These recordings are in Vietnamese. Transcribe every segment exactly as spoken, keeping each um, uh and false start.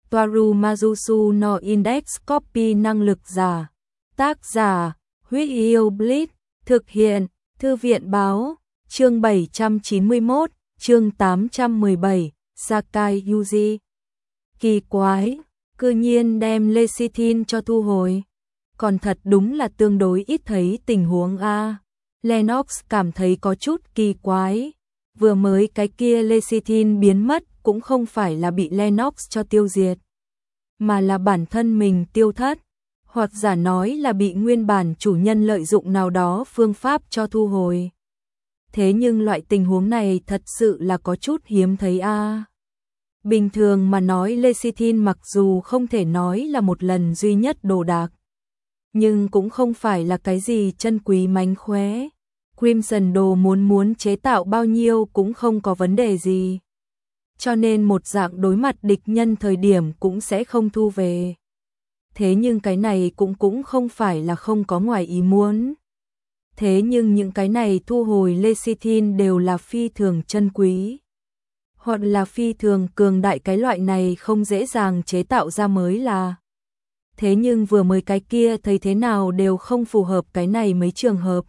Toaru Majusu no Index Copy năng lực giả. Tác giả, Huyết Yêu Blitz, thực hiện, Thư viện báo, chương bảy trăm chín mươi mốt, chương tám trăm mười bảy, Sakai Yuji. Kỳ quái, cư nhiên đem lecithin cho thu hồi. Còn thật đúng là tương đối ít thấy tình huống A. Lennox cảm thấy có chút kỳ quái. Vừa mới cái kia lecithin biến mất cũng không phải là bị Lennox cho tiêu diệt, mà là bản thân mình tiêu thất, hoặc giả nói là bị nguyên bản chủ nhân lợi dụng nào đó phương pháp cho thu hồi. Thế nhưng loại tình huống này thật sự là có chút hiếm thấy a. Bình thường mà nói lecithin mặc dù không thể nói là một lần duy nhất đồ đạc, nhưng cũng không phải là cái gì chân quý mánh khóe. Crimson đồ muốn muốn chế tạo bao nhiêu cũng không có vấn đề gì. Cho nên một dạng đối mặt địch nhân thời điểm cũng sẽ không thu về. Thế nhưng cái này cũng cũng không phải là không có ngoài ý muốn. Thế nhưng những cái này thu hồi lecithin đều là phi thường chân quý, hoặc là phi thường cường đại, cái loại này không dễ dàng chế tạo ra mới là. Thế nhưng vừa mới cái kia thấy thế nào đều không phù hợp cái này mấy trường hợp.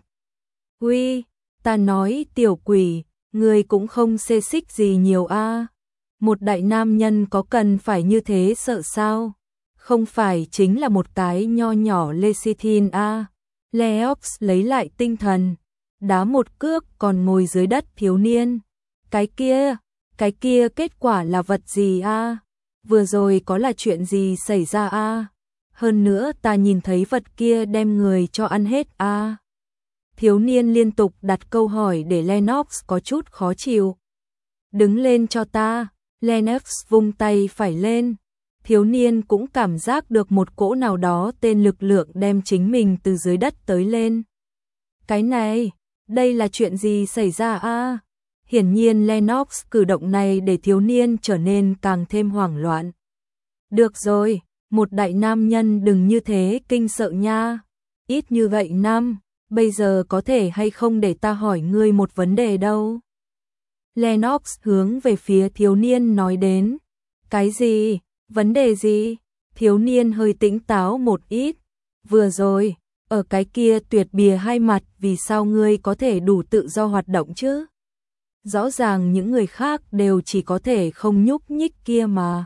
Uy, ta nói tiểu quỷ, người cũng không xê xích gì nhiều a. Một đại nam nhân có cần phải như thế sợ sao? Không phải chính là một cái nho nhỏ lecithin a. Leox lấy lại tinh thần, đá một cước còn ngồi dưới đất thiếu niên. Cái kia, cái kia kết quả là vật gì a? Vừa rồi có là chuyện gì xảy ra a? Hơn nữa ta nhìn thấy vật kia đem người cho ăn hết a. Thiếu niên liên tục đặt câu hỏi để Lennox có chút khó chịu. Đứng lên cho ta, Lennox vung tay phải lên. Thiếu niên cũng cảm giác được một cỗ nào đó tên lực lượng đem chính mình từ dưới đất tới lên. Cái này, đây là chuyện gì xảy ra a? Hiển nhiên Lennox cử động này để thiếu niên trở nên càng thêm hoảng loạn. Được rồi, một đại nam nhân đừng như thế kinh sợ nha. Ít như vậy năm, bây giờ có thể hay không để ta hỏi ngươi một vấn đề đâu? Lennox hướng về phía thiếu niên nói đến. Cái gì? Vấn đề gì? Thiếu niên hơi tỉnh táo một ít. Vừa rồi, ở cái kia tuyệt bìa hai mặt, vì sao ngươi có thể đủ tự do hoạt động chứ? Rõ ràng những người khác đều chỉ có thể không nhúc nhích kia mà.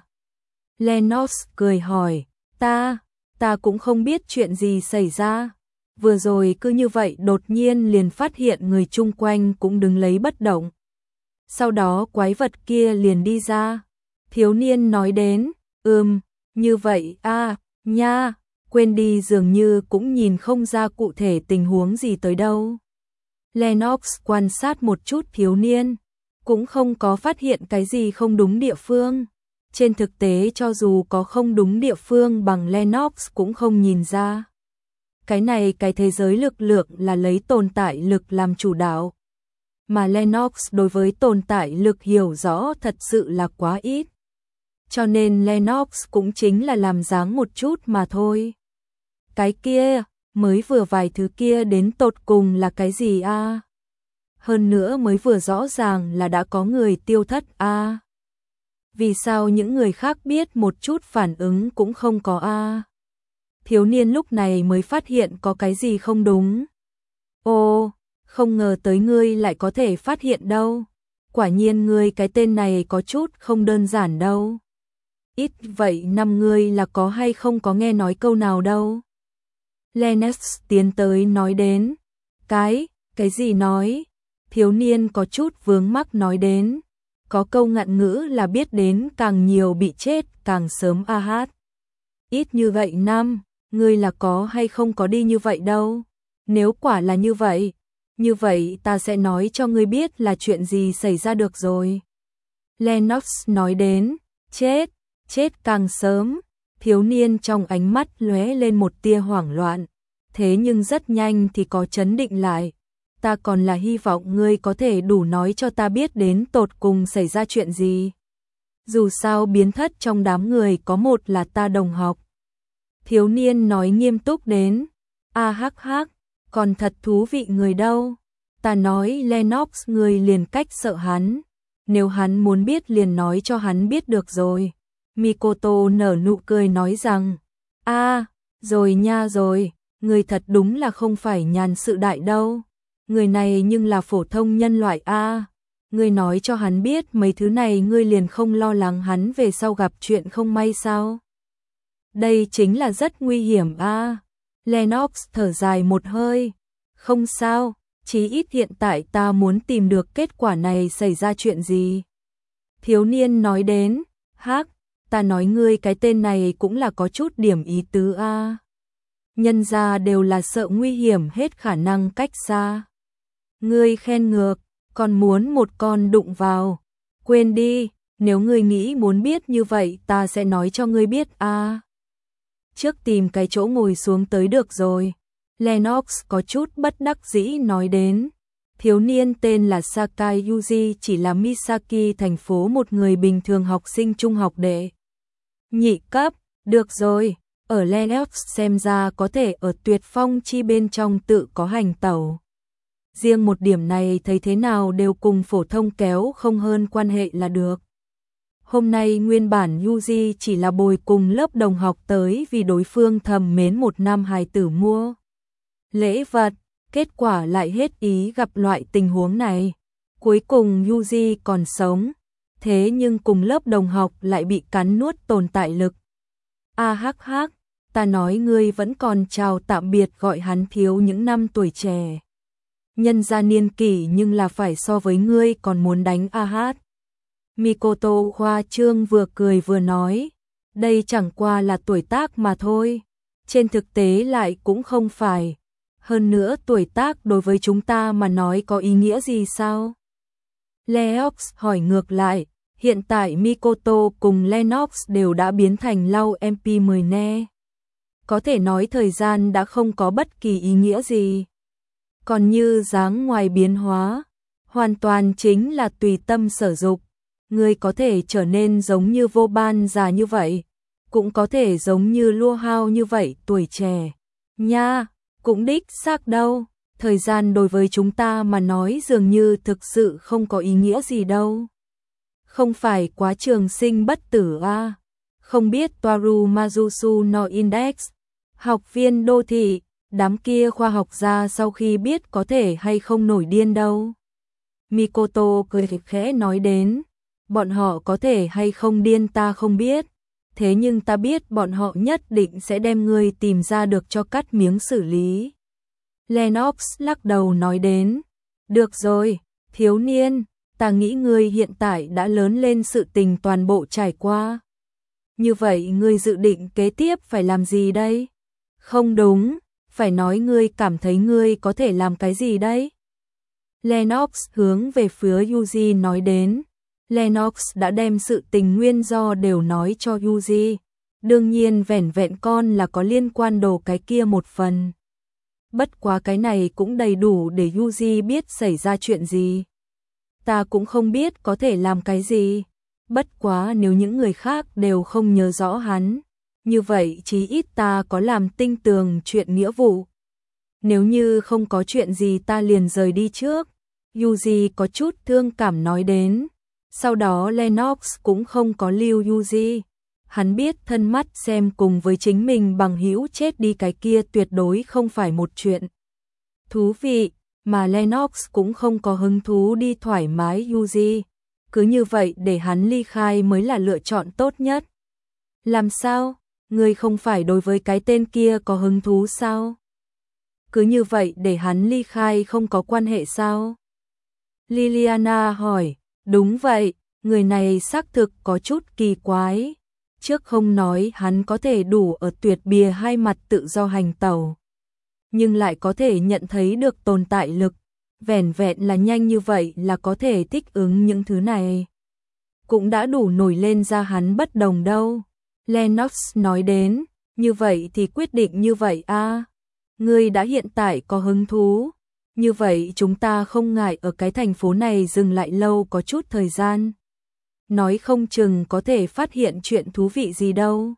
Lennox cười hỏi, ta, ta cũng không biết chuyện gì xảy ra. Vừa rồi cứ như vậy đột nhiên liền phát hiện người chung quanh cũng đứng lấy bất động. Sau đó quái vật kia liền đi ra. Thiếu niên nói đến, ừm, như vậy a, nha, quên đi, dường như cũng nhìn không ra cụ thể tình huống gì tới đâu. Lennox quan sát một chút thiếu niên, cũng không có phát hiện cái gì không đúng địa phương. Trên thực tế cho dù có không đúng địa phương bằng Lennox cũng không nhìn ra. Cái này cái thế giới lực lượng là lấy tồn tại lực làm chủ đạo. Mà Lennox đối với tồn tại lực hiểu rõ thật sự là quá ít. Cho nên Lennox cũng chính là làm dáng một chút mà thôi. Cái kia, mới vừa vài thứ kia đến tột cùng là cái gì a? Hơn nữa mới vừa rõ ràng là đã có người tiêu thất a. Vì sao những người khác biết một chút phản ứng cũng không có a? Thiếu niên lúc này mới phát hiện có cái gì không đúng. Ồ, không ngờ tới ngươi lại có thể phát hiện đâu. Quả nhiên ngươi cái tên này có chút không đơn giản đâu. Ít vậy năm ngươi là có hay không có nghe nói câu nào đâu. Lennox tiến tới nói đến. Cái, cái gì nói? Thiếu niên có chút vướng mắc nói đến. Có câu ngạn ngữ là biết đến càng nhiều bị chết càng sớm a hát. Ít như vậy năm, ngươi là có hay không có đi như vậy đâu. Nếu quả là như vậy, như vậy ta sẽ nói cho ngươi biết là chuyện gì xảy ra được rồi. Lennox nói đến, chết, chết càng sớm. Thiếu niên trong ánh mắt lóe lên một tia hoảng loạn, thế nhưng rất nhanh thì có chấn định lại. Ta còn là hy vọng ngươi có thể đủ nói cho ta biết đến tột cùng xảy ra chuyện gì. Dù sao biến thất trong đám người có một là ta đồng học. Thiếu niên nói nghiêm túc đến. A hắc hắc, còn thật thú vị người đâu. Ta nói Lennox người liền cách sợ hắn. Nếu hắn muốn biết liền nói cho hắn biết được rồi. Mikoto nở nụ cười nói rằng, a, rồi nha rồi, người thật đúng là không phải nhàn sự đại đâu. Người này nhưng là phổ thông nhân loại a. Ngươi nói cho hắn biết mấy thứ này ngươi liền không lo lắng hắn về sau gặp chuyện không may sao? Đây chính là rất nguy hiểm a. Lennox thở dài một hơi. Không sao, chí ít hiện tại ta muốn tìm được kết quả này xảy ra chuyện gì. Thiếu niên nói đến, hắc, ta nói ngươi cái tên này cũng là có chút điểm ý tứ a. Nhân ra đều là sợ nguy hiểm hết khả năng cách xa. Ngươi khen ngược, còn muốn một con đụng vào. Quên đi, nếu ngươi nghĩ muốn biết như vậy ta sẽ nói cho ngươi biết a. Trước tìm cái chỗ ngồi xuống tới được rồi. Lennox có chút bất đắc dĩ nói đến. Thiếu niên tên là Sakai Yuji chỉ là Misaki thành phố một người bình thường học sinh trung học đệ nhị cấp. Được rồi, ở Lennox xem ra có thể ở Tuyệt Phong chi bên trong tự có hành tẩu. Riêng một điểm này thấy thế nào đều cùng phổ thông kéo không hơn quan hệ là được. Hôm nay nguyên bản Yuji chỉ là bồi cùng lớp đồng học tới vì đối phương thầm mến một năm hài tử mua lễ vật, kết quả lại hết ý gặp loại tình huống này. Cuối cùng Yuji còn sống, thế nhưng cùng lớp đồng học lại bị cắn nuốt tồn tại lực. A hắc hắc, ta nói ngươi vẫn còn chào tạm biệt gọi hắn thiếu những năm tuổi trẻ. Nhân gia niên kỷ nhưng là phải so với ngươi còn muốn đánh a hát. Mikoto khoa trương vừa cười vừa nói, đây chẳng qua là tuổi tác mà thôi, trên thực tế lại cũng không phải. Hơn nữa tuổi tác đối với chúng ta mà nói có ý nghĩa gì sao? Lennox hỏi ngược lại, hiện tại Mikoto cùng Lennox đều đã biến thành lau em pê mười ne. Có thể nói thời gian đã không có bất kỳ ý nghĩa gì. Còn như dáng ngoài biến hóa, hoàn toàn chính là tùy tâm sở dục. Người có thể trở nên giống như vô ban già như vậy, cũng có thể giống như lua hao như vậy tuổi trẻ. Nha, cũng đích xác đâu, thời gian đối với chúng ta mà nói dường như thực sự không có ý nghĩa gì đâu. Không phải quá trường sinh bất tử à? Không biết Toaru Mazusu no Index, học viên đô thị, đám kia khoa học gia sau khi biết có thể hay không nổi điên đâu. Mikoto cười khẽ nói đến, bọn họ có thể hay không điên ta không biết, thế nhưng ta biết bọn họ nhất định sẽ đem ngươi tìm ra được cho cắt miếng xử lý. Lennox lắc đầu nói đến, được rồi, thiếu niên, ta nghĩ ngươi hiện tại đã lớn lên sự tình toàn bộ trải qua. Như vậy ngươi dự định kế tiếp phải làm gì đây? Không đúng, phải nói ngươi cảm thấy ngươi có thể làm cái gì đấy? Lennox hướng về phía Yuji nói đến. Lennox đã đem sự tình nguyên do đều nói cho Yuji. Đương nhiên vẻn vẹn con là có liên quan đồ cái kia một phần. Bất quá cái này cũng đầy đủ để Yuji biết xảy ra chuyện gì. Ta cũng không biết có thể làm cái gì. Bất quá nếu những người khác đều không nhớ rõ hắn, như vậy chí ít ta có làm tinh tường chuyện nghĩa vụ. Nếu như không có chuyện gì ta liền rời đi trước. Yuji có chút thương cảm nói đến. Sau đó Lennox cũng không có lưu Yuji. Hắn biết thân mắt xem cùng với chính mình bằng hữu chết đi cái kia tuyệt đối không phải một chuyện thú vị, mà Lennox cũng không có hứng thú đi thoải mái Yuji. Cứ như vậy để hắn ly khai mới là lựa chọn tốt nhất. Làm sao? Ngươi không phải đối với cái tên kia có hứng thú sao? Cứ như vậy để hắn ly khai không có quan hệ sao? Liliana hỏi, đúng vậy, người này xác thực có chút kỳ quái. Trước không nói hắn có thể đủ ở tuyệt bìa hai mặt tự do hành tẩu, nhưng lại có thể nhận thấy được tồn tại lực, vẻn vẹn là nhanh như vậy là có thể thích ứng những thứ này. Cũng đã đủ nổi lên ra hắn bất đồng đâu. Lennox nói đến, như vậy thì quyết định như vậy a. À. Ngươi đã hiện tại có hứng thú, như vậy chúng ta không ngại ở cái thành phố này dừng lại lâu có chút thời gian. Nói không chừng có thể phát hiện chuyện thú vị gì đâu.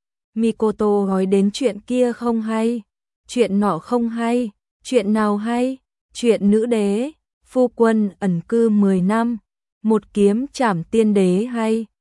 Mikoto nói đến chuyện kia không hay, chuyện nọ không hay, chuyện nào hay, chuyện nữ đế, phu quân ẩn cư mười năm, một kiếm trảm tiên đế hay.